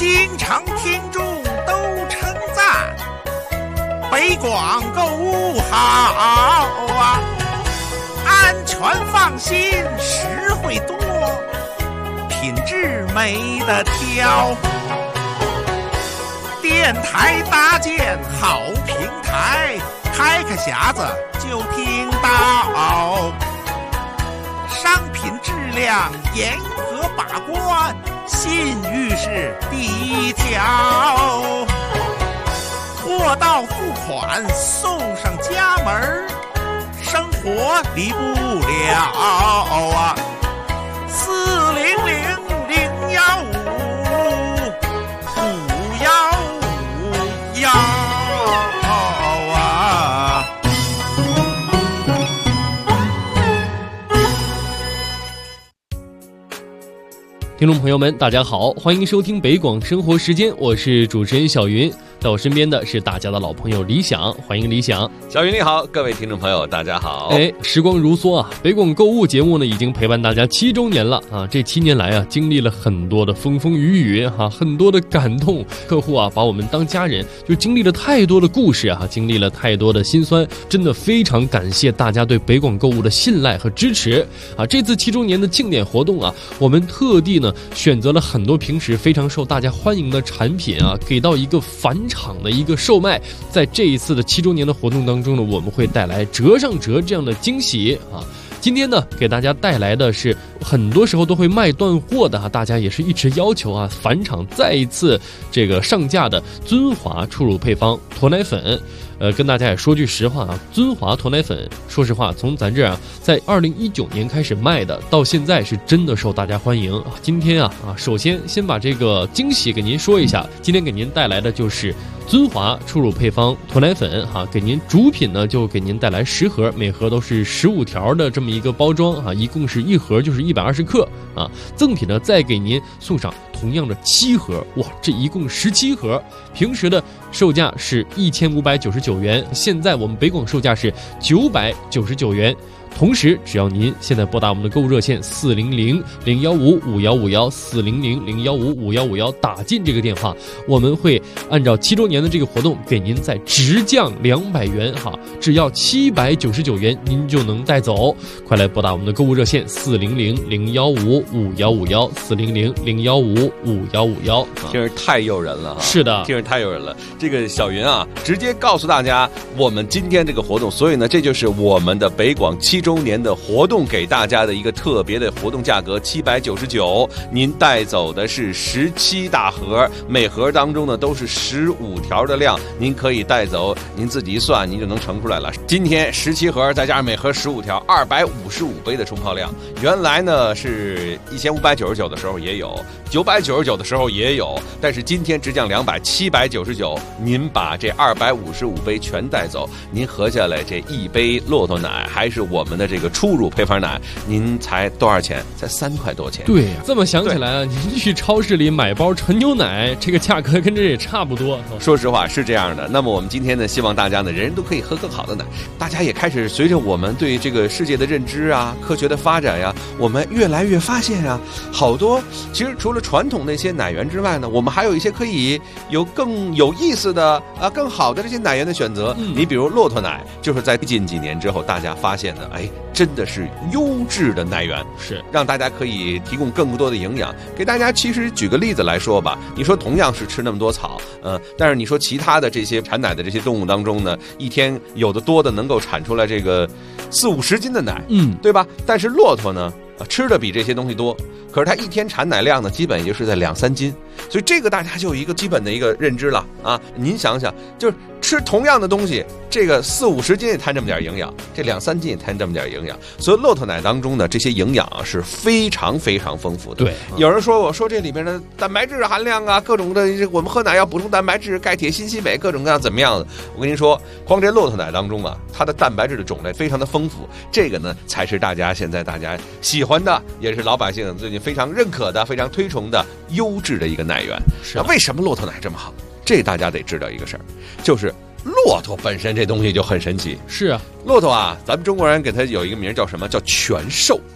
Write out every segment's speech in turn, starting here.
经常听众都称赞，北广购物好啊，安全放心，实惠多，品质没得挑。电台搭建好平台，开个匣子就听到，商品质量严格把关，信誉是第一条，货到付款送上家门，生活离不了啊！400-015-515啊！ 听众朋友们，大家好，欢迎收听北广生活时间，我是主持人小云，在我身边的是大家的老朋友李想，欢迎李想。 小云你好，各位听众朋友大家好。 时光如梭啊，北广购物节目呢已经陪伴大家7周年了啊！这7年来啊，经历了很多的风风雨雨哈，很多的感动，客户啊把我们当家人，就经历了太多的故事啊，经历了太多的辛酸，真的非常感谢大家对北广购物的信赖和支持啊！这次7周年的庆典活动啊，我们特地呢选择了很多平时非常受大家欢迎的产品啊，给到一个返场的一个售卖。在这一次的7周年的活动当中呢，我们会带来折上折这样的惊喜啊。今天呢，给大家带来的是很多时候都会卖断货的大家也是一直要求啊，返场再一次这个上架的尊华初乳配方驼奶粉。跟大家也说句实话啊，尊华驼奶粉，说实话，从咱这儿啊，在2019年开始卖的，到现在是真的受大家欢迎。今天啊，首先先把这个惊喜给您说一下，今天给您带来的就是尊华初乳配方驼奶粉哈，给您主品呢就给您带来10盒，每盒都是15条的这么一个包装啊，一共是1盒就是120克啊，赠品呢再给您送上同样的7盒，哇，这一共17盒，平时的售价是1599元，现在我们北广售价是999元。同时，只要您现在拨打我们的购物热线400-015-5151，400-015-5151，打进这个电话，我们会按照7周年的这个活动给您再直降200元哈，只要799元您就能带走。快来拨打我们的购物热线400-015-5151，400-015-5151。 听着太诱人了哈！ 是的， 听着太诱人了。这个小云啊，直接告诉大家我们今天这个活动，所以呢，这就是我们的北广7周年的活动给大家的一个特别的活动价格799，您带走的是17大盒，每盒当中呢都是15条的量，您可以带走，您自己一算您就能乘出来了。今天17盒再加上每盒15条，255杯的冲泡量。原来呢是1599的时候也有，999的时候也有，但是今天直降200，799，您把这255杯全带走，您合下来这一杯骆驼奶还是我们的这个初乳配方奶，您才多少钱？才3块多钱。 对呀，这么想起来啊，您去超市里买包纯牛奶，这个价格跟这也差不多。 说实话是这样的。那么我们今天呢，希望大家呢，人人都可以喝更好的奶。大家也开始随着我们对这个世界的认知啊，科学的发展呀，我们越来越发现啊，好多其实除了传统那些奶源之外呢，我们还有一些可以有更有意思的啊，更好的这些奶源的选择。你比如骆驼奶，就是在近几年之后，大家发现的，真的是优质的奶源， 是让大家可以提供更多的营养给大家。其实举个例子来说吧，你说同样是吃那么多草，但是你说其他的这些产奶的这些动物当中呢，一天有的多的能够产出来这个40-50斤的奶，对吧？但是骆驼呢，吃的比这些东西多，可是它一天产奶量呢，基本也就是在2-3斤，所以这个大家就有一个基本的一个认知了啊。您想想，就是吃同样的东西，这个40-50斤也贪这么点营养，这2-3斤也贪这么点营养，所以骆驼奶当中呢，这些营养啊是非常非常丰富的。 对， 有人说我说这里边的蛋白质含量啊，各种的，我们喝奶要补充蛋白质、钙、铁、锌、硒、镁，各种各样怎么样的？我跟您说，光这骆驼奶当中啊，它的蛋白质的种类非常的丰富，这个呢才是大家现在大家喜欢的，也是老百姓最近非常认可的、非常推崇的优质的一个奶源。那为什么骆驼奶这么好？这大家得知道一个事儿，就是骆驼本身这东西就很神奇。 是啊， 骆驼啊，咱们中国人给它有一个名叫什么？叫全兽。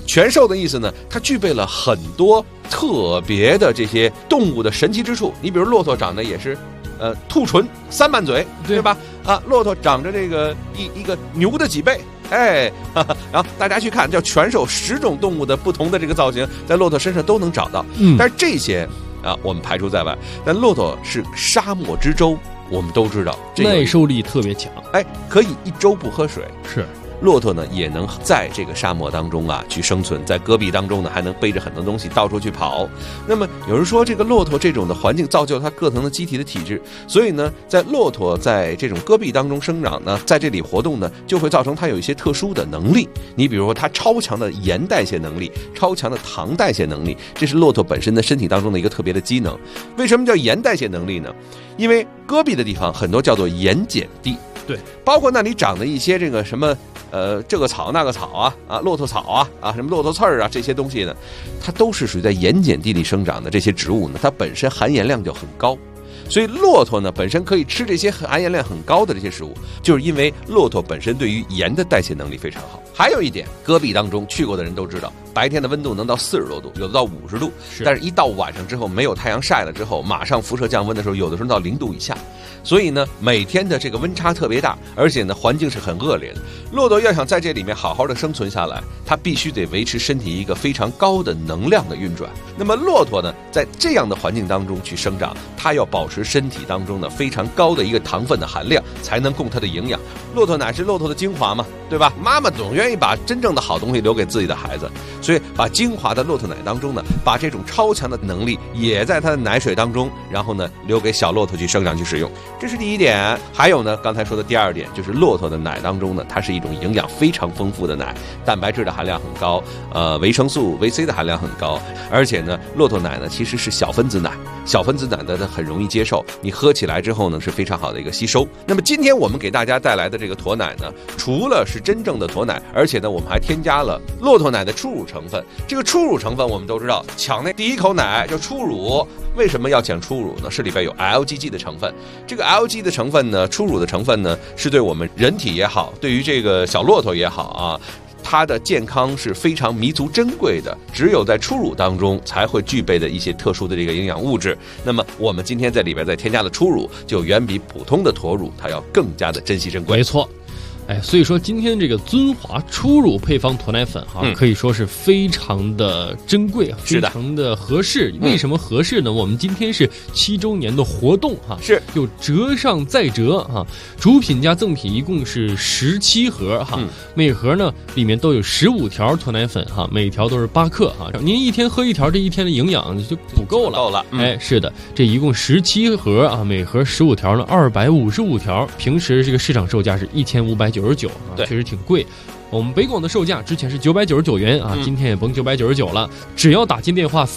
全寿的意思呢，它具备了很多特别的这些动物的神奇之处。你比如骆驼长得也是，兔唇3瓣嘴，对吧？啊，骆驼长着这个一个牛的几倍。哎，然后大家去看，叫全寿10种动物的不同的这个造型，在骆驼身上都能找到。但是这些啊，我们排除在外。但骆驼是沙漠之舟，我们都知道， 耐受力特别强。 哎，可以1周不喝水。 是。 骆驼呢也能在这个沙漠当中啊去生存，在戈壁当中呢还能背着很多东西到处去跑。那么有人说这个骆驼这种的环境造就它各层的机体的体质，所以呢在骆驼在这种戈壁当中生长呢，在这里活动呢，就会造成它有一些特殊的能力。你比如说它超强的盐代谢能力，超强的糖代谢能力，这是骆驼本身的身体当中的一个特别的机能。为什么叫盐代谢能力呢？因为戈壁的地方很多叫做盐碱地， 对， 包括那里长的一些这个什么这个草那个草啊，骆驼草啊，什么骆驼刺儿啊，这些东西呢，它都是属于在盐碱地里生长的这些植物呢，它本身含盐量就很高。所以骆驼呢本身可以吃这些含盐量很高的这些食物，就是因为骆驼本身对于盐的代谢能力非常好。还有一点，戈壁当中去过的人都知道，白天的温度能到40多度，有的到50度，但是一到晚上之后，没有太阳晒了之后，马上辐射降温的时候，有的时候到0度以下。所以呢，每天的这个温差特别大，而且呢，环境是很恶劣的。骆驼要想在这里面好好的生存下来，它必须得维持身体一个非常高的能量的运转。那么骆驼呢，在这样的环境当中去生长，它要保持身体当中的非常高的一个糖分的含量，才能供它的营养。骆驼奶是骆驼的精华嘛，对吧？妈妈总愿意把真正的好东西留给自己的孩子，所以把精华的骆驼奶当中呢，把这种超强的能力也在它的奶水当中，然后呢，留给小骆驼去生长去使用。这是第一点。还有呢，刚才说的第二点，就是骆驼的奶当中呢，它是一种营养非常丰富的奶，蛋白质的含量很高，维生素 VC 的含量很高，而且呢，骆驼奶呢其实是小分子奶，小分子奶的很容易接受，你喝起来之后呢是非常好的一个吸收。那么今天我们给大家带来的这个驼奶呢，除了是真正的驼奶，而且呢我们还添加了骆驼奶的初乳成分。这个初乳成分我们都知道，抢那第一口奶叫初乳，为什么要讲初乳呢？是里边有 LGG 的成分。这个 LG 的成分呢，初乳的成分呢，是对我们人体也好，对于这个小骆驼也好啊，它的健康是非常弥足珍贵的，只有在初乳当中才会具备的一些特殊的这个营养物质。那么我们今天在里边再添加了初乳，就远比普通的驼乳它要更加的珍惜珍贵。 没错。哎，所以说今天这个尊华初乳配方驼奶粉可以说是非常的珍贵，非常的合适。为什么合适呢？我们今天是7周年的活动是就折上再折主品加赠品一共是17盒每盒呢里面都有15条驼奶粉每条都是8克您一天喝1条，这一天的营养就补够了。哎，是的，这一共17盒每盒15条呢255条，平时这个市场售价是1599确实挺贵。我们北广的售价之前是999元今天也甭999了，只要打进电话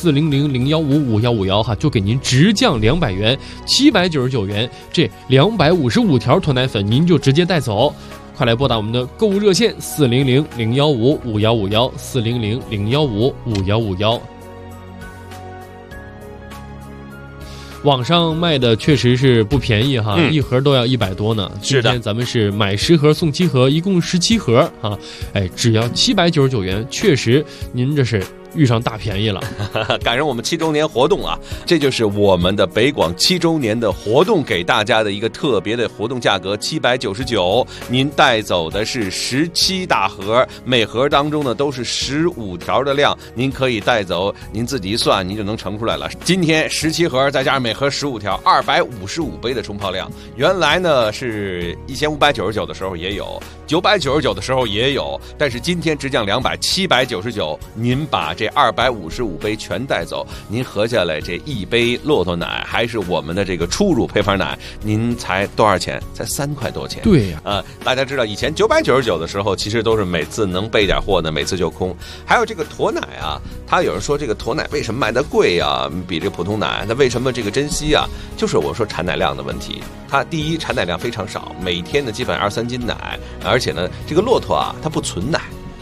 400-015-5151就给您直降200元，799元，这255条驼奶粉您就直接带走。快来拨打我们的购物热线400-015-5151 400-015-5151。网上卖的确实是不便宜一盒都要100多呢。今天咱们是买10盒送7盒，一共17盒只要799元，确实您这是遇上大便宜了。 赶上我们7周年活动这就是我们的北广7周年的活动给大家的一个特别的活动价格799，您带走的是17大盒，每盒当中呢都是15条的量，您可以带走，您自己一算您就能乘出来了。今天17盒再加上每盒15条，255杯的冲泡量。原来呢是1599的时候也有，999的时候也有，但是今天直降200，799，您把这255杯全带走，您合下来这一杯骆驼奶还是我们的这个初乳配方奶，您才多少钱？才3块多钱。 对呀， 大家知道以前999的时候，其实都是每次能备点货呢，每次就空。还有这个驼奶他有人说这个驼奶为什么卖得贵比这个普通奶，那为什么这个珍惜就是我说产奶量的问题。它第一产奶量非常少，每天呢基本2-3斤奶，而且呢这个骆驼它不存奶。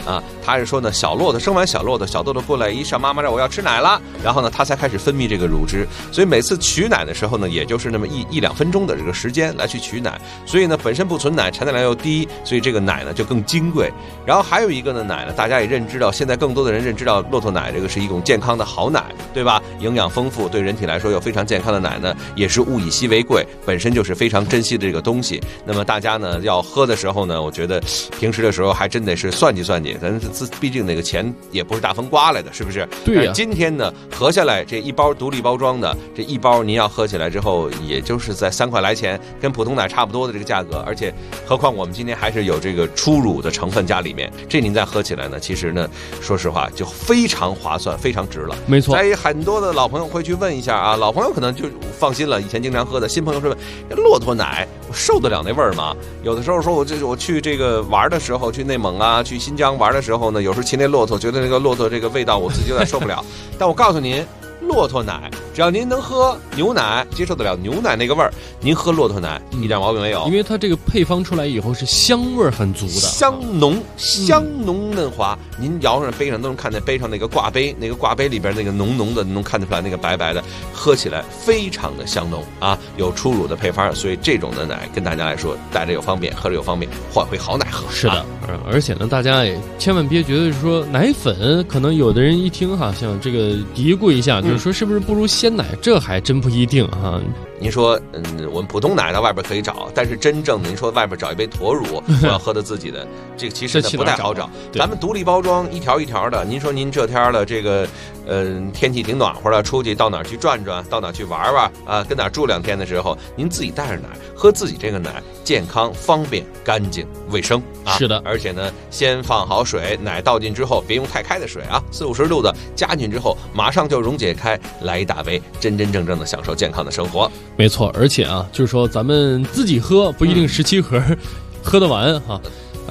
啊，他是说呢，小骆驼生完小骆驼，小骆驼过来一上妈妈这儿，我要吃奶了，然后呢，它才开始分泌这个乳汁，所以每次取奶的时候呢，也就是那么一两分钟的这个时间来去取奶，所以呢，本身不存奶，产奶量又低，所以这个奶呢就更金贵。然后还有一个呢，奶呢，大家也认知到，现在更多的人认知到骆驼奶这个是一种健康的好奶，对吧？营养丰富，对人体来说又非常健康的奶呢，也是物以稀为贵，本身就是非常珍惜的这个东西。那么大家呢要喝的时候呢，我觉得平时的时候还真得是算计算计，咱毕竟那个钱也不是大风刮来的，是不是？ 对呀。 今天呢合下来这一包独立包装的，这一包您要喝起来之后，也就是在3块来钱，跟普通奶差不多的这个价格，而且何况我们今天还是有这个初乳的成分加里面，这您再喝起来呢，其实呢，说实话就非常划算，非常值了。 没错。 在很多的老朋友会去问一下啊，老朋友可能就放心了，以前经常喝的，新朋友说骆驼奶我受得了那味儿吗？有的时候说我去这个玩的时候，去内蒙啊，去新疆玩的时候呢，有时候骑那骆驼，觉得那个骆驼这个味道我自己有点受不了。但我告诉您，骆驼奶只要您能喝牛奶，接受得了牛奶那个味儿，您喝骆驼奶一点毛病没有。 因为它这个配方出来以后是香味儿很足的， 香浓嫩滑。您摇上杯上都能看见杯上那个挂杯，那个挂杯里边那个浓浓的，能看得出来那个白白的，喝起来非常的香浓啊，有初乳的配方，所以这种的奶跟大家来说带着又方便，喝着又方便，换回好奶喝。 是的，而且呢，大家也千万别觉得说奶粉，可能有的人一听哈，像这个嘀咕一下，就是说是不是不如鲜奶？这还真不一定哈。 您说，我们普通奶到外边可以找，但是真正您说外边找一杯驼乳，我要喝的自己的，这个其实呢不太好找。咱们独立包装，一条一条的。您说您这天的这个，天气挺暖和的，出去到哪儿去转转，到哪儿去玩玩啊，跟哪儿住2天的时候，您自己带着奶喝自己这个奶，健康、方便、干净、卫生啊。 是的， 而且呢，先放好水，奶倒进之后，别用太开的水啊，40-50度的，加进之后马上就溶解开，来一大杯，真真正正的享受健康的生活。 没错，而且啊，就是说咱们自己喝不一定17盒喝得完哈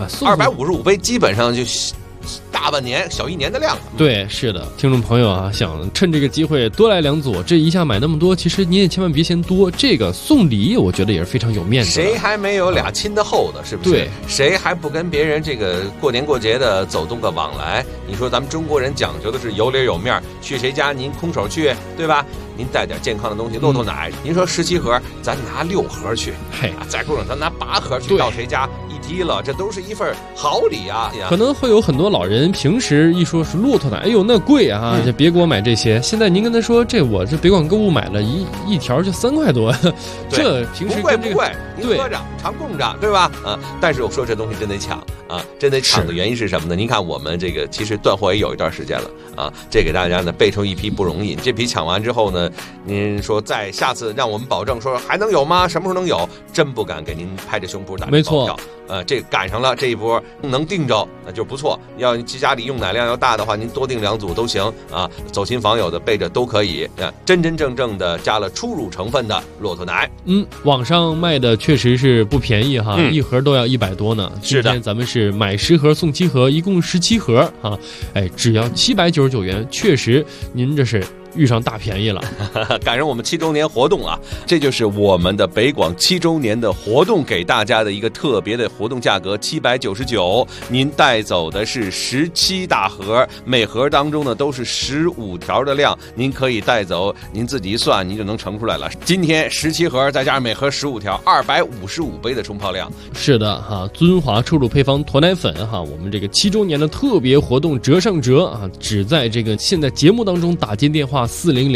，255杯基本上就大半年小1年的量。 对，是的，听众朋友啊，想趁这个机会多来2组，这一下买那么多，其实你也千万别嫌多，这个送礼我觉得也是非常有面子的。 谁还没有俩亲的厚的，是不是？ 对， 谁还不跟别人这个过年过节的走动个往来？你说咱们中国人讲究的是有脸有面，去谁家您空手去，对吧？您带点健康的东西，骆驼奶，您说17盒，咱拿6盒去， 嘿， 再过上咱拿8盒去，到谁家一提了，这都是一份好礼啊！ 可能会有很多老人平时一说是骆驼奶，哎呦那贵啊，就别给我买这些。现在您跟他说，我这北广购物买了一条就3块多，这平时不贵，您喝着常供着，对吧？但是我说这东西真得抢啊，真得抢的原因是什么呢？您看我们这个其实断货也有一段时间了啊，这给大家呢备出一批不容易。这批抢完之后呢，您说再下次让我们保证说还能有吗？什么时候能有？真不敢给您拍着胸脯打这包票。这赶上了这一波能订着那就不错。要家里用奶量要大的话，您多订2组都行啊。走亲访友的备着都可以。真真正正的加了初乳成分的骆驼奶。 网上卖的确实是不便宜哈，一盒都要100多呢。 是的， 今天咱们是买10盒送7盒，一共17盒啊，只要799元，确实您这是遇上大便宜了。 赶上我们7周年活动啊，这就是我们的北广7周年的活动给大家的一个特别的活动价格799，您带走的是17大盒，每盒当中呢都是15条的量，您可以带走，您自己一算您就能乘出来了。今天17盒再加上每盒15条，255杯的冲泡量。 是的哈，尊华初乳配方驼奶粉哈，我们这个7周年的特别活动折上折啊，只在这个现在节目当中打进电话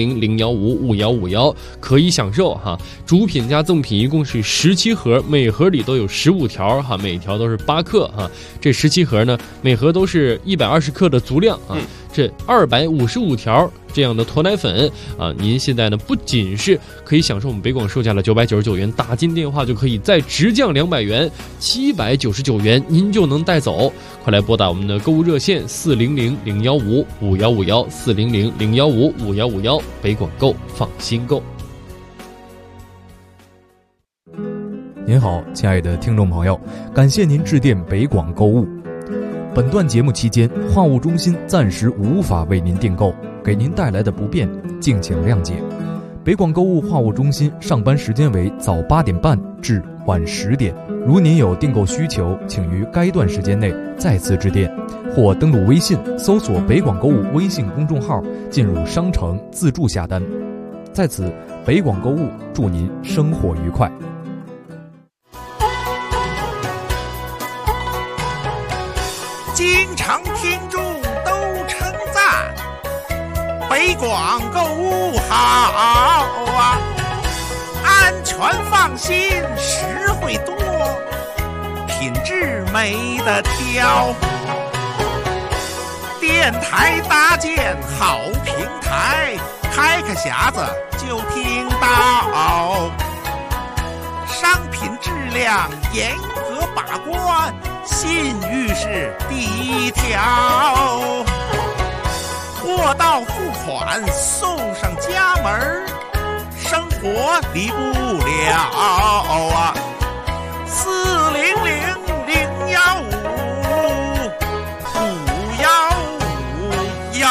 400-015-5151可以享受哈，主品加赠品一共是17盒，每盒里都有15条哈，每条都是8克哈。这17盒呢，每盒都是120克的足量啊。这255条这样的驼奶粉啊，您现在呢不仅是可以享受我们北广售价的999元，打进电话就可以再直降200元，799元您就能带走。快来拨打我们的购物热线400-015-5151，400-015-5151，北广购放心购。 您好，亲爱的听众朋友，感谢您致电北广购物。本段节目期间，话务中心暂时无法为您订购，给您带来的不便，敬请谅解。 北广购物话务中心上班时间为早8点半至晚10点。如您有订购需求，请于该段时间内再次致电，或登录微信搜索北广购物微信公众号，进入商城自助下单。在此，北广购物祝您生活愉快。 经常听众都称赞北广购物好啊，安全放心，实惠多，品质没得挑。电台搭建好平台，开个匣子就听到，商品质量严格把关，信誉是第一条。货到付款送上家门，生活离不了啊！400-015-515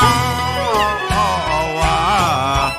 啊！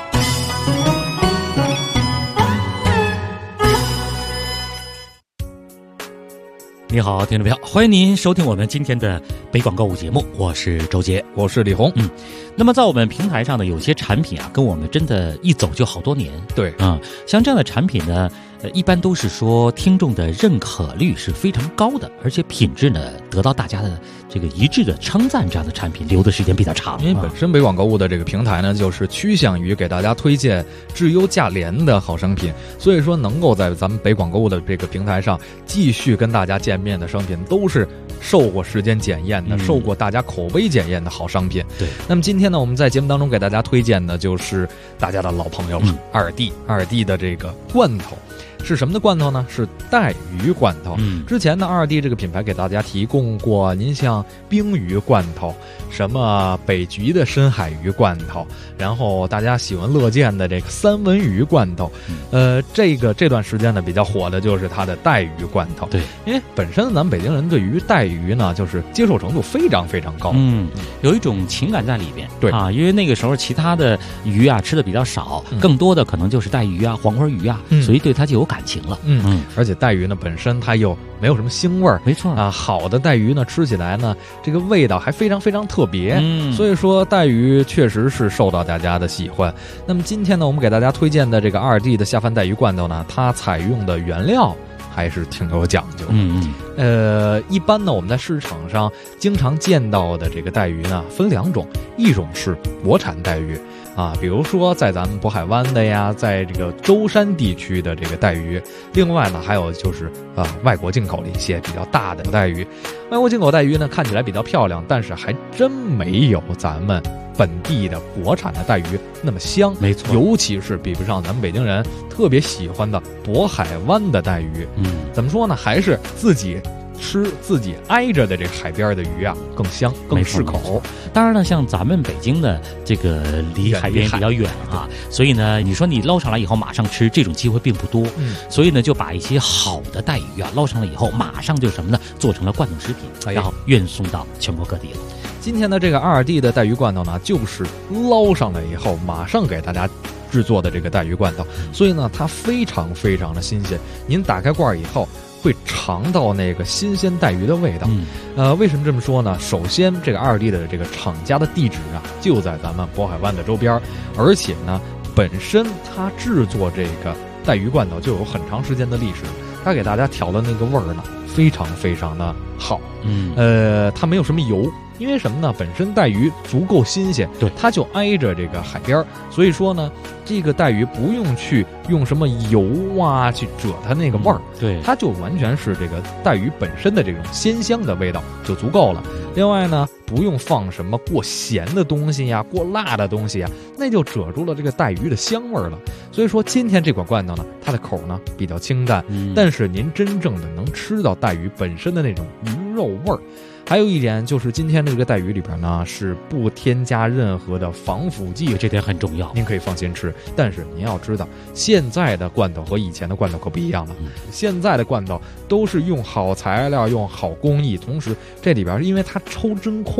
你好，听众朋友，欢迎您收听我们今天的北广购物节目，我是周杰， 我是李红。 那么在我们平台上呢，有些产品啊，跟我们真的一走就好多年。 对， 像这样的产品呢，一般都是说听众的认可率是非常高的，而且品质呢得到大家的这个一致的称赞，这样的产品留的时间比较长。 因为本身北广购物的这个平台呢，就是趋向于给大家推荐质优价廉的好商品，所以说能够在咱们北广购物的这个平台上继续跟大家见面的商品，都是受过时间检验的，受过大家口碑检验的好商品。 对， 那么今天呢，我们在节目当中给大家推荐的就是大家的老朋友了，二弟的这个罐头。是什么的罐头呢？是带鱼罐头。之前呢，二弟这个品牌给大家提供过，您像冰鱼罐头，什么北极的深海鱼罐头，然后大家喜闻乐见的这个三文鱼罐头。这段时间呢比较火的就是它的带鱼罐头。 对， 因为本身咱们北京人对于带鱼呢，就是接受程度非常非常高。 有一种情感在里边。 对啊，因为那个时候其他的鱼啊吃的比较少，更多的可能就是带鱼啊、黄花鱼啊，所以对它就有感情了。 而且带鱼呢本身它又没有什么腥味儿， 没错啊。好的带鱼呢吃起来呢，这个味道还非常非常特别。所以说带鱼确实是受到大家的喜欢。那么今天呢，我们给大家推荐的这个二弟的下饭带鱼罐头呢，它采用的原料还是挺有讲究的。一般呢，我们在市场上经常见到的这个带鱼呢，分2种，一种是国产带鱼啊，比如说在咱们渤海湾的呀，在这个舟山地区的这个带鱼。另外呢，还有就是外国进口的一些比较大的带鱼。外国进口带鱼呢，看起来比较漂亮，但是还真没有咱们本地的国产的带鱼那么香。 没错， 尤其是比不上咱们北京人特别喜欢的渤海湾的带鱼。怎么说呢？还是自己吃自己挨着的这个海边的鱼啊，更香更适口。 当然呢，像咱们北京的这个离海边比较远啊，所以呢，你说你捞上来以后马上吃，这种机会并不多。所以呢，就把一些好的带鱼啊捞上来以后，马上就什么呢，做成了罐头食品，然后运送到全国各地了。 今天的这个二弟的带鱼罐头呢，就是捞上来以后马上给大家制作的这个带鱼罐头，所以呢，它非常非常的新鲜。您打开罐以后，会尝到那个新鲜带鱼的味道。为什么这么说呢？首先，这个二弟的这个厂家的地址啊，就在咱们渤海湾的周边，而且呢，本身它制作这个带鱼罐头就有很长时间的历史，它给大家调的那个味儿呢，非常非常的好。它没有什么油。因为什么呢？本身带鱼足够新鲜， 对， 它就挨着这个海边，所以说呢，这个带鱼不用去用什么油啊去遮它那个味儿， 对， 它就完全是这个带鱼本身的这种鲜香的味道就足够了。另外呢，不用放什么过咸的东西呀、过辣的东西呀，那就遮住了这个带鱼的香味了。所以说，今天这款罐头呢，它的口呢比较清淡，但是您真正的能吃到带鱼本身的那种鱼肉味儿。还有一点就是今天的这个带鱼里边呢，是不添加任何的防腐剂， 这点很重要， 您可以放心吃。但是您要知道，现在的罐头和以前的罐头可不一样了。现在的罐头都是用好材料、用好工艺，同时这里边因为它抽真空，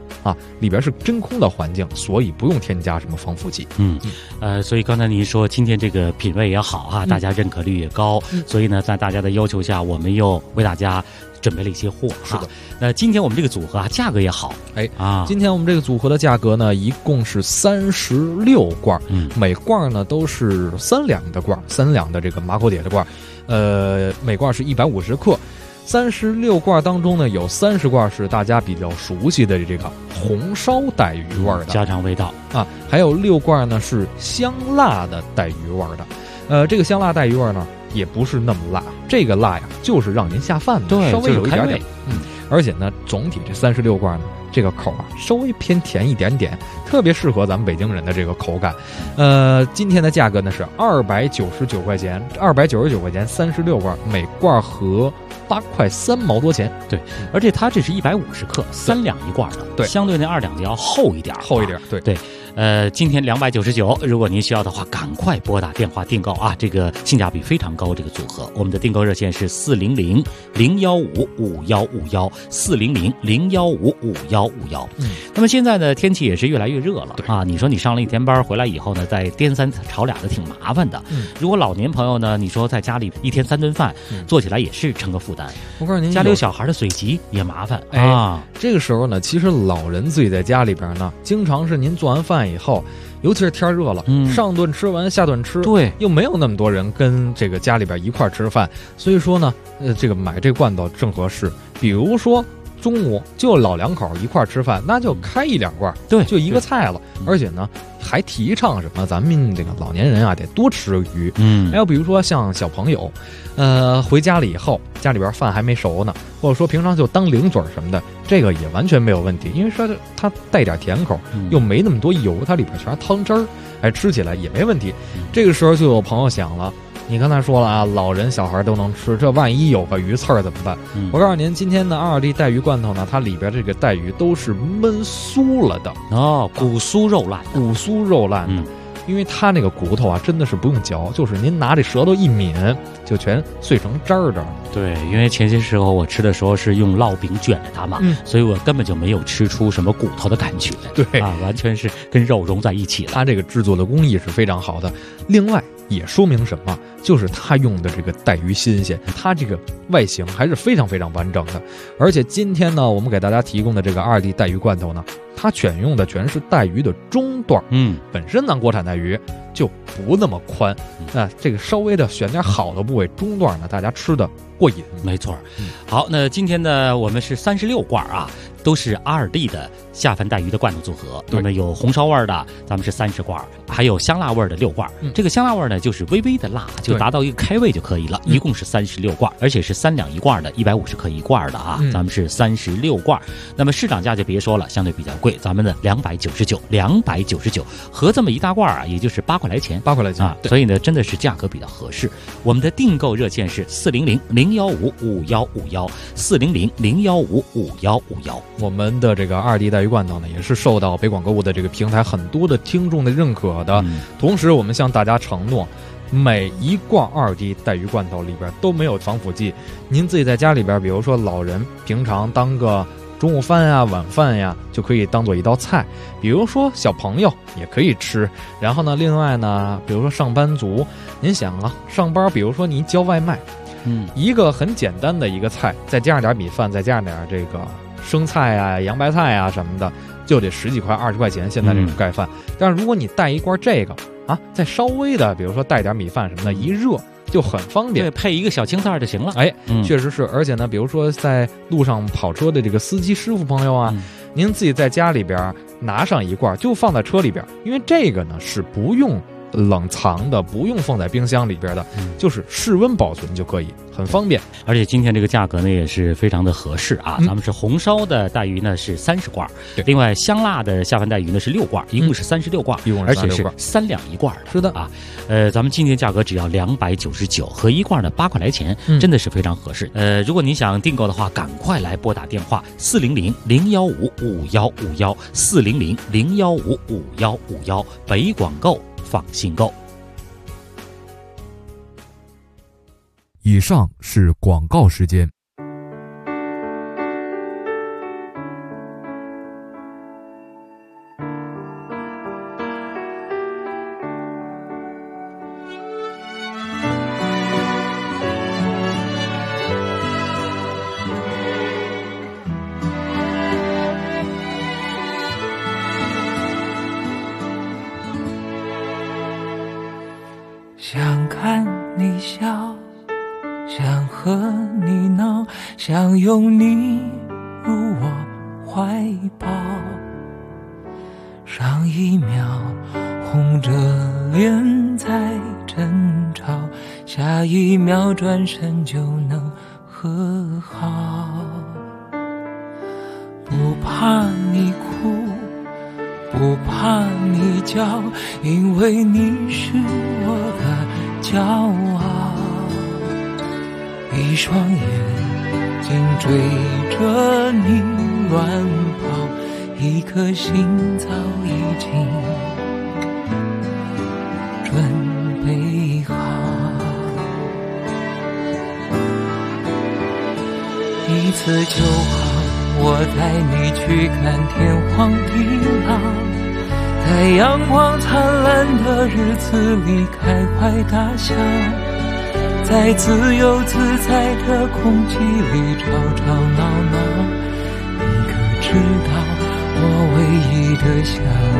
啊，里边是真空的环境，所以不用添加什么防腐剂。 所以刚才您说今天这个品味也好啊，大家认可率也高，所以呢，在大家的要求下，我们又为大家准备了一些货。 是的， 那今天我们这个组合啊，价格也好， 今天我们这个组合的价格呢，一共是36罐，每罐呢都是3两的罐，3两的这个马口碟的罐，每罐是150克。36罐当中呢，有30罐是大家比较熟悉的这个红烧带鱼味的家常味道啊，还有6罐呢是香辣的带鱼味的。这个香辣带鱼味呢也不是那么辣，这个辣呀就是让您下饭的， 对， 稍微有一点点。 就是而且呢，总体这36罐呢，这个口啊稍微偏甜一点点，特别适合咱们北京人的这个口感。今天的价格呢是299块钱，299块钱36罐，每罐合8块3毛多钱。 对，而且它这是150克，3两一罐的， 对， 相对那2两的要厚一点，对。今天299，如果您需要的话，赶快拨打电话订购啊！这个性价比非常高，这个组合，我们的订购热线是400-015-5151，400-015-5151。那么现在呢，天气也是越来越热了啊！你说你上了一天班回来以后呢，再颠3炒2的挺麻烦的。如果老年朋友呢，你说在家里一天3顿饭，做起来也是成个负担。 我告诉您， 家里有小孩的随急也麻烦啊。 这个时候呢，其实老人自己在家里边呢，经常是您做完饭以后，尤其是天热了，上顿吃完下顿吃， 对， 又没有那么多人跟这个家里边一块吃饭，所以说呢，这个买这个罐头正合适。比如说中午就老两口一块吃饭，那就开1两罐， 对， 就一个菜了。而且呢，还提倡什么？咱们这个老年人啊，得多吃鱼。还有比如说像小朋友，回家了以后，家里边饭还没熟呢，或者说平常就当零嘴什么的，这个也完全没有问题，因为说它带点甜口，又没那么多油，它里边全是汤汁儿，吃起来也没问题。这个时候就有朋友想了，你刚才说了啊，老人小孩都能吃，这万一有个鱼刺儿怎么办？我告诉您，今天的2D 带鱼罐头呢，它里边这个带鱼都是焖酥了的骨酥肉烂的， 因为它那个骨头啊，真的是不用嚼，就是您拿这舌头一抿，就全碎成渣儿。 对，因为前些时候我吃的时候是用烙饼卷着它嘛，所以我根本就没有吃出什么骨头的感觉。 对啊，完全是跟肉融在一起了。 它这个制作的工艺是非常好的。另外也说明什么？就是它用的这个带鱼新鲜，它这个外形还是非常非常完整的。而且今天呢，我们给大家提供的这个2D 带鱼罐头呢，它选用的全是带鱼的中段。本身咱国产带鱼就不那么宽，这个稍微的选点好的部位，中段呢，大家吃的过瘾。 没错。好，那今天呢，我们是36罐啊，都是2D 的下饭带鱼的罐头组合。那么有红烧味的，咱们是30罐，还有香辣味的6罐。这个香辣味呢，就是微微的辣，就达到一个开胃就可以了。一共是36罐，而且是3两一罐的，150克一罐的啊。咱们是36罐。那么市场价就别说了，相对比较贵，咱们的299合这么一大罐啊，也就是8块来钱啊。所以呢，真的是价格比较合适。我们的订购热线是400-015-5151，400-015-5151。 我们的这个2D 带鱼罐头呢，也是受到北广购物的这个平台很多的听众的认可的。同时，我们向大家承诺，每一罐2D 带鱼罐头里边都没有防腐剂。您自己在家里边，比如说老人平常当个中午饭呀、晚饭呀，就可以当做一道菜。比如说小朋友也可以吃。然后呢，另外呢，比如说上班族，您想啊，上班比如说您叫外卖，一个很简单的一个菜，再加上点米饭，再加上点这个生菜啊、洋白菜啊什么的，就得10几块、20块钱。现在这种盖饭，但是如果你带一罐这个啊，再稍微的，比如说带点米饭什么的，一热就很方便， 对，配一个小青菜就行了。 确实是。而且呢，比如说在路上跑车的这个司机师傅朋友啊，您自己在家里边拿上一罐，就放在车里边，因为这个呢是不用冷藏的，不用放在冰箱里边的，就是室温保存就可以，很方便。 而且今天这个价格呢也是非常的合适啊。咱们是红烧的带鱼呢是30罐，另外香辣的下饭带鱼呢是6罐，一共是36罐，而且是3两一罐的。 是的啊，咱们今天价格只要299，合一罐的8块来钱，真的是非常合适。如果您想订购的话，赶快来拨打电话400-015-5151，400-015-5151，北广购放心购。 以上是广告时间。 想看你笑，想和你闹，想拥你入我怀抱。上一秒红着脸在争吵，下一秒转身就能和好。不怕你哭，不怕你叫，因为你是我的骄傲。一双眼睛追着你乱跑，一颗心早已经准备好。一次就好，我带你去看天荒地老，在阳光灿烂的日子里开怀大笑，在自由自在的空气里吵吵闹闹。你可知道我唯一的想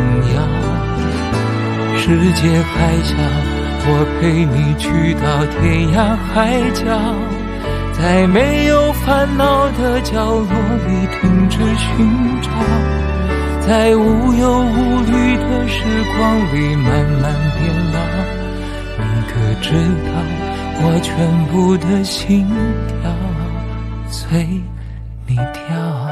要，世界还小，我陪你去到天涯海角，在没有烦恼的角落里停止寻找，在无忧无虑的时光里慢慢变老。你可知道我全部的心跳随你跳。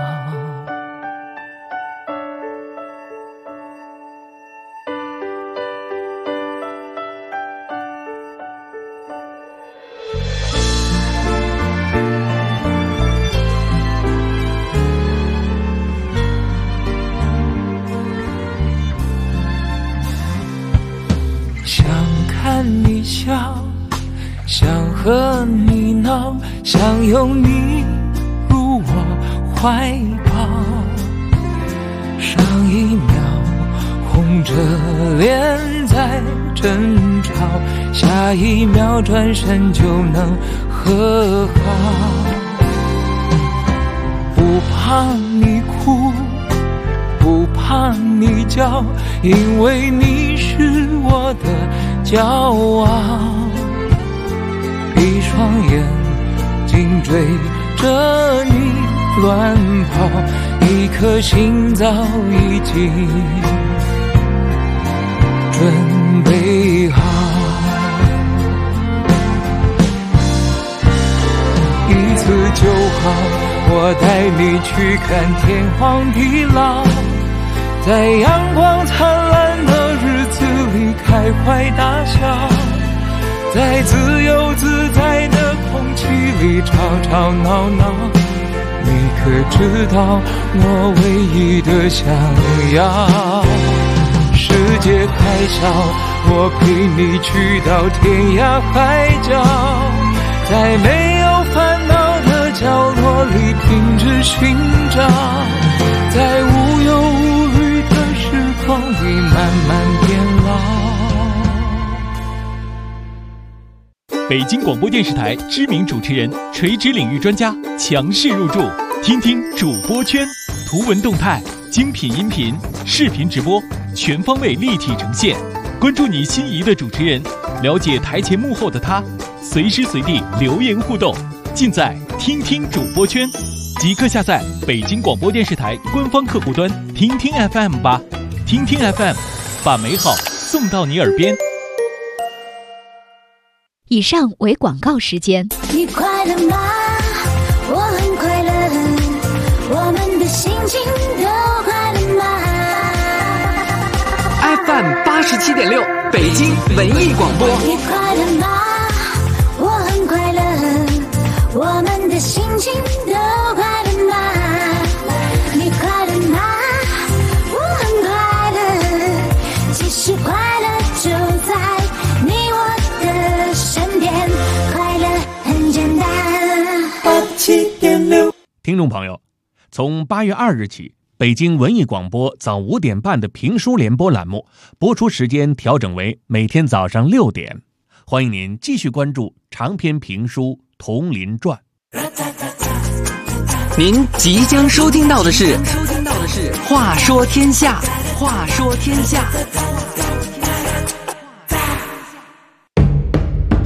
想看你笑，想和你闹，想拥你入我怀抱。上一秒红着脸在争吵，下一秒转身就能和好。不怕你哭，不怕你叫，因为你是我的骄傲。一双眼睛追着你乱跑，一颗心早已经准备好。一次就好，我带你去看天荒地老，在阳光灿烂的日子里开怀大笑，在自由自在的空气里吵吵闹闹。你可知道我唯一的想要，世界还小，我陪你去到天涯海角，在没有烦恼的角落里停止寻找，在无忧无虑的时光里慢慢变老。 北京广播电视台知名主持人、垂直领域专家强势入驻，听听主播圈，图文动态、精品音频、视频直播，全方位立体呈现。关注你心仪的主持人，了解台前幕后的他，随时随地留言互动，尽在听听主播圈。即刻下载北京广播电视台官方客户端听听 FM 吧，听听 FM， 把美好送到你耳边。 以上为广告时间。 你快乐吗？我很快乐，我们的心情都快乐吗？ FM 87.6北京文艺广播。 你快乐吗？我很快乐，我们的心情都快乐吗？你快乐吗？我很快乐，其实快乐就在你我的身边，快乐很简单。87.6， 听众朋友，从8月2日起，北京文艺广播早5点半的评书联播栏目播出时间调整为每天早上6点，欢迎您继续关注长篇评书《铜林传》。 您即将收听到的是《话说天下》，话说天下。